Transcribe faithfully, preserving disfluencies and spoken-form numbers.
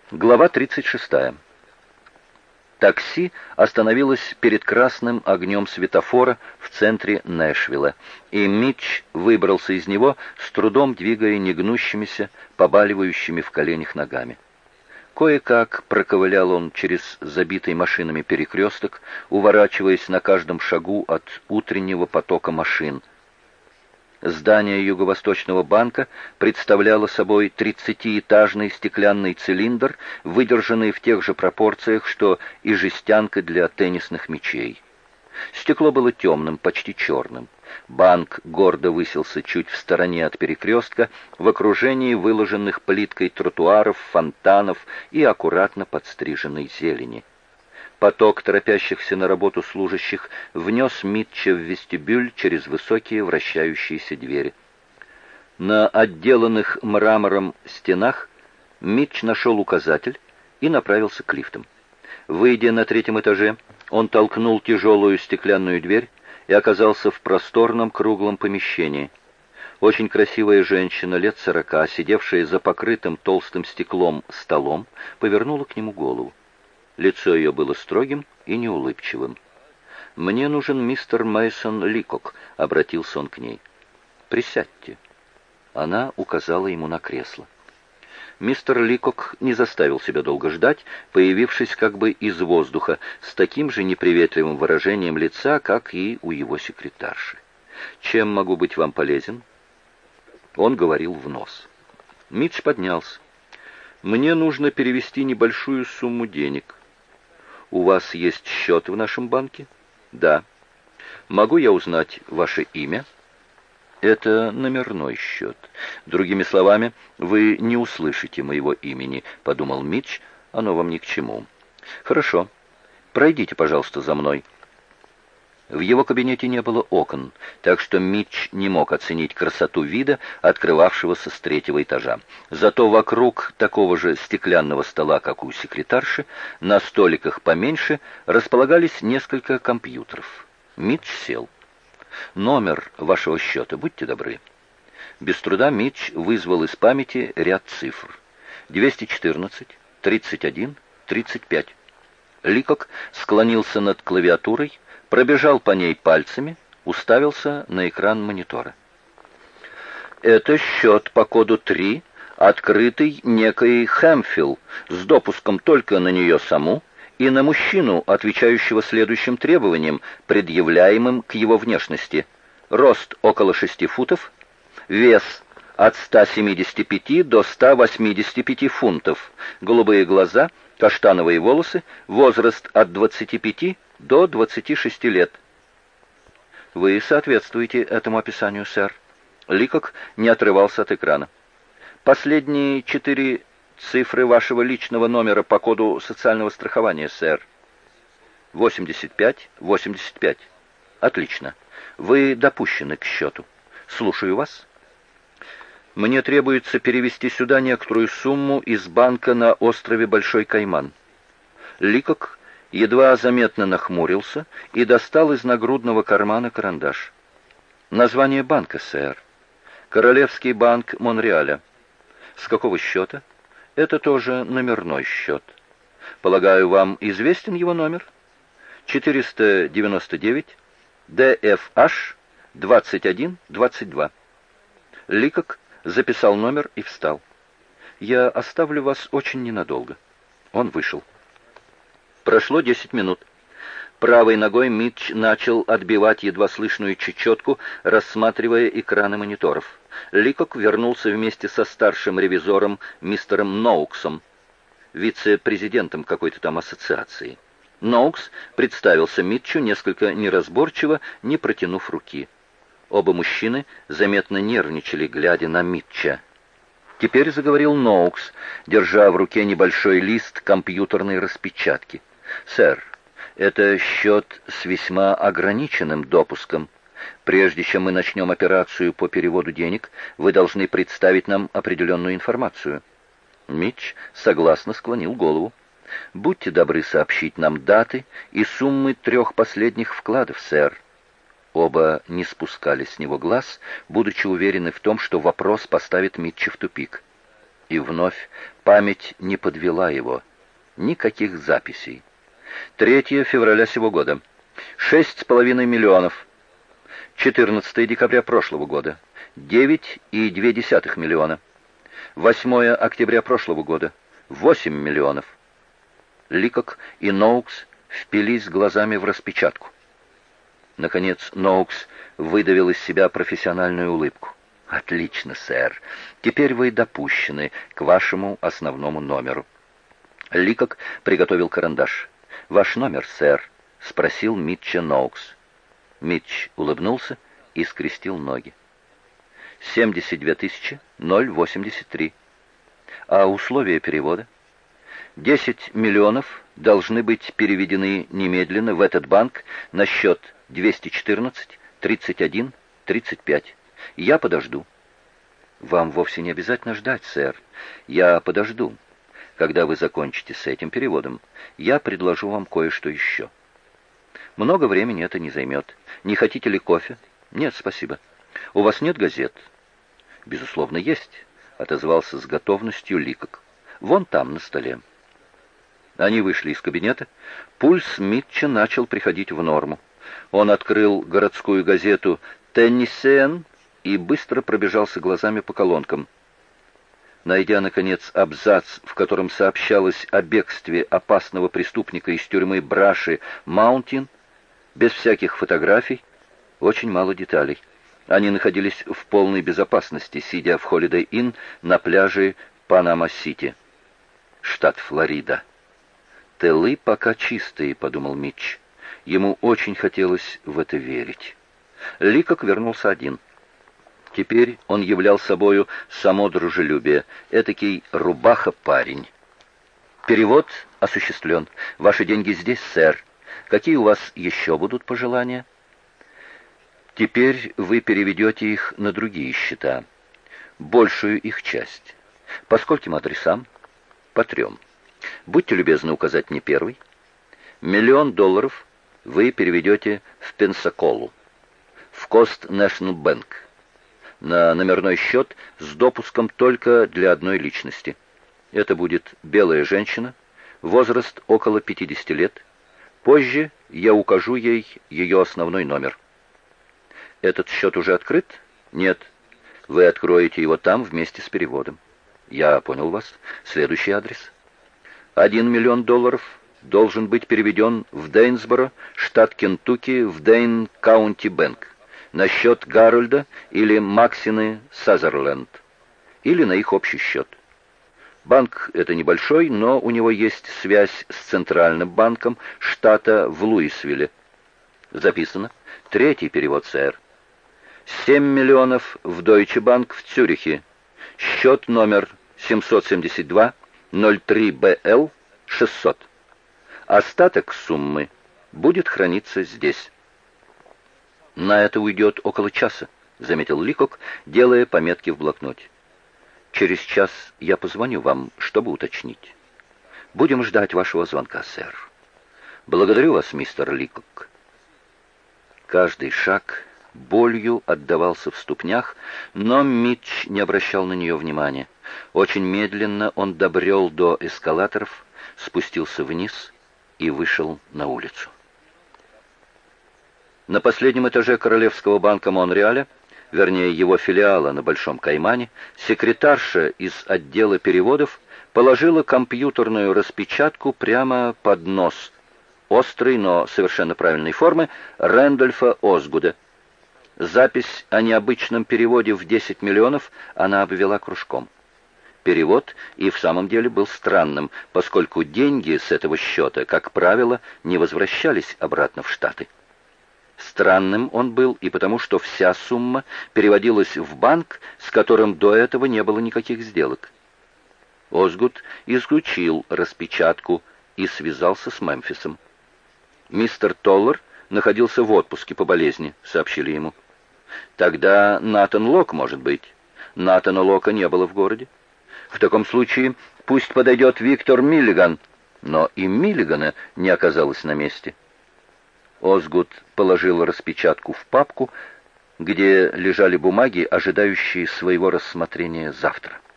Глава тридцать шестая. Такси остановилось перед красным огнем светофора в центре Нэшвилла, и Митч выбрался из него, с трудом двигая негнущимися, побаливающими в коленях ногами. Кое-как проковылял он через забитый машинами перекресток, уворачиваясь на каждом шагу от утреннего потока машин. Здание Юго-Восточного банка представляло собой тридцатиэтажный стеклянный цилиндр, выдержанный в тех же пропорциях, что и жестянка для теннисных мячей. Стекло было темным, почти черным. Банк гордо высился чуть в стороне от перекрестка, в окружении выложенных плиткой тротуаров, фонтанов и аккуратно подстриженной зелени. Поток торопящихся на работу служащих внес Митча в вестибюль через высокие вращающиеся двери. На отделанных мрамором стенах Митч нашел указатель и направился к лифтам. Выйдя на третьем этаже, он толкнул тяжелую стеклянную дверь и оказался в просторном круглом помещении. Очень красивая женщина лет сорока, сидевшая за покрытым толстым стеклом столом, повернула к нему голову. Лицо ее было строгим и неулыбчивым. «Мне нужен мистер Мейсон Ликок», — обратился он к ней. «Присядьте». Она указала ему на кресло. Мистер Ликок не заставил себя долго ждать, появившись как бы из воздуха, с таким же неприветливым выражением лица, как и у его секретарши. «Чем могу быть вам полезен?» Он говорил в нос. Митч поднялся. «Мне нужно перевести небольшую сумму денег». «У вас есть счет в нашем банке?» «Да». «Могу я узнать ваше имя?» «Это номерной счет. Другими словами, вы не услышите моего имени», — подумал Митч, — «оно вам ни к чему». «Хорошо. Пройдите, пожалуйста, за мной». В его кабинете не было окон, так что Митч не мог оценить красоту вида, открывавшегося с третьего этажа. Зато вокруг такого же стеклянного стола, как у секретарши, на столиках поменьше располагались несколько компьютеров. Митч сел. «Номер вашего счета, будьте добры». Без труда Митч вызвал из памяти ряд цифр. двести четырнадцать, тридцать один, тридцать пять. Ликок склонился над клавиатурой, пробежал по ней пальцами, уставился на экран монитора. «Это счет по коду три, открытый некой Хэмфилл, с допуском только на нее саму и на мужчину, отвечающего следующим требованиям, предъявляемым к его внешности. Рост около шести футов, вес от ста семидесяти пяти до ста восьмидесяти пяти фунтов, голубые глаза, каштановые волосы, возраст от двадцати пяти до двадцати шести лет». «Вы соответствуете этому описанию, сэр». Ликок не отрывался от экрана. «Последние четыре цифры вашего личного номера по коду социального страхования, сэр». восемьдесят пять восемьдесят пять. «Отлично. Вы допущены к счету. Слушаю вас». «Мне требуется перевести сюда некоторую сумму из банка на острове Большой Кайман». Ликок едва заметно нахмурился и достал из нагрудного кармана карандаш. «Название банка, сэр. Королевский банк Монреаля. С какого счета?» «Это тоже номерной счет. Полагаю, вам известен его номер?» четыреста девяносто девять ди эф аш двадцать один двадцать два. Ликок записал номер и встал. «Я оставлю вас очень ненадолго». Он вышел. Прошло десять минут. Правой ногой Митч начал отбивать едва слышную чечетку, рассматривая экраны мониторов. Ликок вернулся вместе со старшим ревизором мистером Ноуксом, вице-президентом какой-то там ассоциации. Ноукс представился Митчу несколько неразборчиво, не протянув руки. Оба мужчины заметно нервничали, глядя на Митча. Теперь заговорил Ноукс, держа в руке небольшой лист компьютерной распечатки. «Сэр, это счет с весьма ограниченным допуском. Прежде чем мы начнем операцию по переводу денег, вы должны представить нам определенную информацию». Митч согласно склонил голову. «Будьте добры сообщить нам даты и суммы трех последних вкладов, сэр». Оба не спускали с него глаз, будучи уверены в том, что вопрос поставит Митча в тупик. И вновь Память не подвела его. Никаких записей. третьего февраля сего года. Шесть с половиной миллионов. четырнадцатого декабря прошлого года. Девять и две десятых миллиона. восьмого октября прошлого года. Восемь миллионов. Ликок и Ноукс впились глазами в распечатку. Наконец Ноукс выдавил из себя профессиональную улыбку. «Отлично, сэр. Теперь вы допущены к вашему основному номеру». Ликок приготовил карандаш. «Ваш номер, сэр?» — спросил Митча Ноукс. Митч улыбнулся и скрестил ноги. «семьдесят две тысячи ноль восемьдесят три. А условия перевода?» «Десять миллионов должны быть переведены немедленно в этот банк на счет двести четырнадцать тридцать один тридцать пять. Я подожду». «Вам вовсе не обязательно ждать, сэр. Я подожду. Когда вы закончите с этим переводом, я предложу вам кое-что еще. Много времени это не займет. Не хотите ли кофе?» «Нет, спасибо. У вас нет газет?» «Безусловно, есть», — отозвался с готовностью Ликок. «Вон там, на столе». Они вышли из кабинета. Пульс Митча начал приходить в норму. Он открыл городскую газету «Теннисен» и быстро пробежался глазами по колонкам. Найдя, наконец, абзац, в котором сообщалось о бегстве опасного преступника из тюрьмы Браши Маунтин, без всяких фотографий, очень мало деталей. Они находились в полной безопасности, сидя в Holiday Inn на пляже Панама-Сити, штат Флорида. «Тылы пока чистые», — подумал Митч. Ему очень хотелось в это верить. Ликок вернулся один. Теперь он являл собою само дружелюбие, этакий рубаха-парень. «Перевод осуществлен. Ваши деньги здесь, сэр. Какие у вас еще будут пожелания?» «Теперь вы переведете их на другие счета. Большую их часть. По скольким адресам?» «По трем. Будьте любезны указать мне первый. Миллион долларов вы переведете в Пенсаколу, в Coast National Bank, на номерной счет с допуском только для одной личности. Это будет белая женщина, возраст около пятидесяти лет. Позже я укажу ей ее основной номер». «Этот счет уже открыт?» «Нет. Вы откроете его там вместе с переводом». «Я понял вас. Следующий адрес». Один миллион долларов должен быть переведен в Дейнсборо, штат Кентукки, в Дейн Каунти Бэнк, на счет Гарольда или Максины Сазерленд, или на их общий счет. Банк это небольшой, но у него есть связь с Центральным банком штата в Луисвилле. Записано. Третий перевод, сэр. семь миллионов в Deutsche Bank в Цюрихе. Счет номер семьсот семьдесят два ноль три бэ эл шестьсот. Остаток суммы будет храниться здесь. «На это уйдет около часа», — заметил Ликок, делая пометки в блокноте. «Через час я позвоню вам, чтобы уточнить. Будем ждать вашего звонка, сэр». «Благодарю вас, мистер Ликок». Каждый шаг болью отдавался в ступнях, но Митч не обращал на нее внимания. Очень медленно он добрел до эскалаторов, спустился вниз и вышел на улицу. На последнем этаже Королевского банка Монреаля, вернее его филиала на Большом Каймане, секретарша из отдела переводов положила компьютерную распечатку прямо под нос острой, но совершенно правильной формы Рэндольфа Озгуда. Запись о необычном переводе в десять миллионов она обвела кружком. Перевод и в самом деле был странным, поскольку деньги с этого счета, как правило, не возвращались обратно в Штаты. Странным он был и потому, что вся сумма переводилась в банк, с которым до этого не было никаких сделок. Озгуд изучил распечатку и связался с Мемфисом. «Мистер Толлер находился в отпуске по болезни», — сообщили ему. «Тогда Натан Лок, может быть». Натана Лока не было в городе. «В таком случае пусть подойдет Виктор Миллиган». Но и Миллигана не оказалось на месте. Озгуд положил распечатку в папку, где лежали бумаги, ожидающие своего рассмотрения завтра.